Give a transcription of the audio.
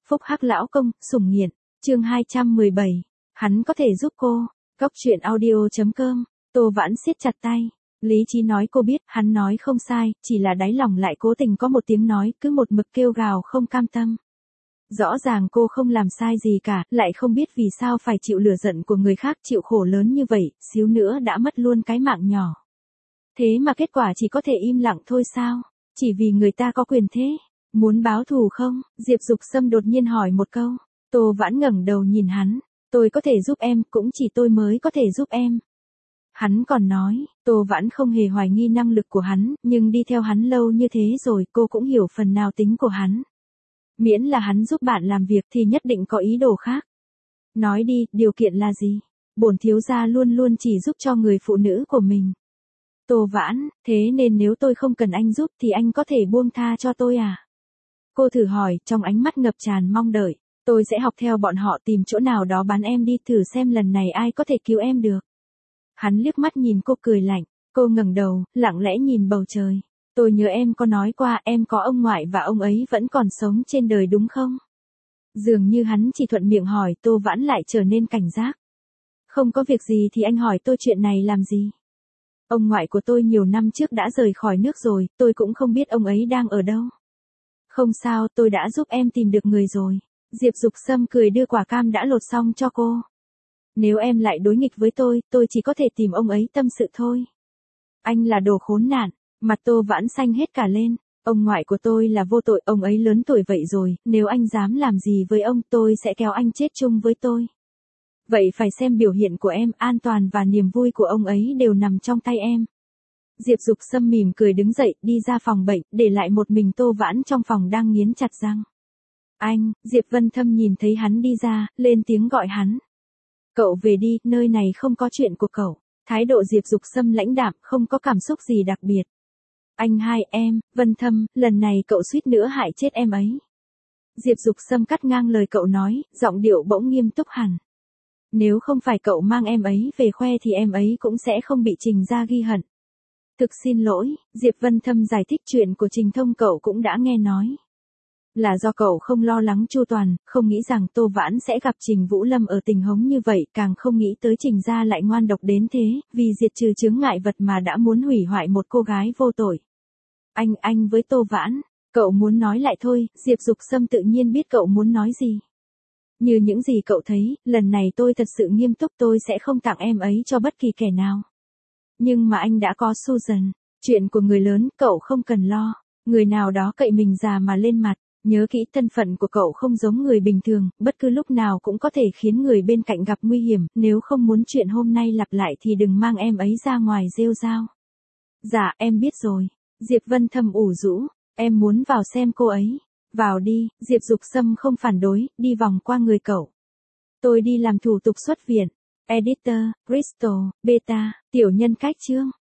Phúc Hắc lão công, sủng nghiện, chương 217. Hắn có thể giúp cô. Góc truyện audio.com. Tô Vãn siết chặt tay. Lý trí nói cô biết, hắn nói không sai, chỉ là đáy lòng lại cố tình có một tiếng nói, cứ một mực kêu gào không cam tâm. Rõ ràng cô không làm sai gì cả, lại không biết vì sao phải chịu lửa giận của người khác, chịu khổ lớn như vậy, xíu nữa đã mất luôn cái mạng nhỏ. Thế mà kết quả chỉ có thể im lặng thôi sao? Chỉ vì người ta có quyền thế. Muốn báo thù không? Diệp Dục Sâm đột nhiên hỏi một câu. Tô Vãn ngẩng đầu nhìn hắn. Tôi có thể giúp em, cũng chỉ tôi mới có thể giúp em. Hắn còn nói, Tô Vãn không hề hoài nghi năng lực của hắn, nhưng đi theo hắn lâu như thế rồi cô cũng hiểu phần nào tính của hắn. Miễn là hắn giúp bạn làm việc thì nhất định có ý đồ khác. Nói đi, điều kiện là gì? Bổn thiếu gia luôn luôn chỉ giúp cho người phụ nữ của mình. Tô Vãn, thế nên nếu tôi không cần anh giúp thì anh có thể buông tha cho tôi à? Cô thử hỏi, trong ánh mắt ngập tràn mong đợi. Tôi sẽ học theo bọn họ tìm chỗ nào đó bán em đi, thử xem lần này ai có thể cứu em được. Hắn liếc mắt nhìn cô cười lạnh. Cô ngẩng đầu, lặng lẽ nhìn bầu trời. Tôi nhớ em có nói qua em có ông ngoại và ông ấy vẫn còn sống trên đời đúng không? Dường như hắn chỉ thuận miệng hỏi, Tô Vãn lại trở nên cảnh giác. Không có việc gì thì anh hỏi tôi chuyện này làm gì? Ông ngoại của tôi nhiều năm trước đã rời khỏi nước rồi, tôi cũng không biết ông ấy đang ở đâu. Không sao, tôi đã giúp em tìm được người rồi. Diệp Dục Sâm cười đưa quả cam đã lột xong cho cô. Nếu em lại đối nghịch với tôi chỉ có thể tìm ông ấy tâm sự thôi. Anh là đồ khốn nạn. Mặt Tô Vãn xanh hết cả lên. Ông ngoại của tôi là vô tội, ông ấy lớn tuổi vậy rồi, nếu anh dám làm gì với ông tôi sẽ kéo anh chết chung với tôi. Vậy phải xem biểu hiện của em, an toàn và niềm vui của ông ấy đều nằm trong tay em. Diệp Dục Sâm mỉm cười đứng dậy, đi ra phòng bệnh, để lại một mình Tô Vãn trong phòng đang nghiến chặt răng. Anh, Diệp Vân Thâm nhìn thấy hắn đi ra, lên tiếng gọi hắn. Cậu về đi, nơi này không có chuyện của cậu. Thái độ Diệp Dục Sâm lãnh đạm, không có cảm xúc gì đặc biệt. Anh hai em, Vân Thâm, lần này cậu suýt nữa hại chết em ấy. Diệp Dục Sâm cắt ngang lời cậu nói, giọng điệu bỗng nghiêm túc hẳn. Nếu không phải cậu mang em ấy về khoe thì em ấy cũng sẽ không bị Trình gia ghi hận. Thực xin lỗi, Diệp Vân Thâm giải thích chuyện của Trình Thông cậu cũng đã nghe nói. Là do cậu không lo lắng chu toàn, không nghĩ rằng Tô Vãn sẽ gặp Trình Vũ Lâm ở tình huống như vậy, càng không nghĩ tới Trình gia lại ngoan độc đến thế, vì diệt trừ chướng ngại vật mà đã muốn hủy hoại một cô gái vô tội. Anh với Tô Vãn, cậu muốn nói lại thôi, Diệp Dục Sâm tự nhiên biết cậu muốn nói gì. Như những gì cậu thấy, lần này tôi thật sự nghiêm túc, tôi sẽ không tặng em ấy cho bất kỳ kẻ nào. Nhưng mà anh đã có Susan, chuyện của người lớn, cậu không cần lo. Người nào đó cậy mình già mà lên mặt, nhớ kỹ thân phận của cậu không giống người bình thường, bất cứ lúc nào cũng có thể khiến người bên cạnh gặp nguy hiểm, nếu không muốn chuyện hôm nay lặp lại thì đừng mang em ấy ra ngoài rêu rao. Dạ, em biết rồi. Diệp Vân Thâm ủ rũ, em muốn vào xem cô ấy. Vào đi, Diệp Dục Sâm không phản đối, đi vòng qua người cậu. Tôi đi làm thủ tục xuất viện. Editor, Crystal, Beta, tiểu nhân cách chương.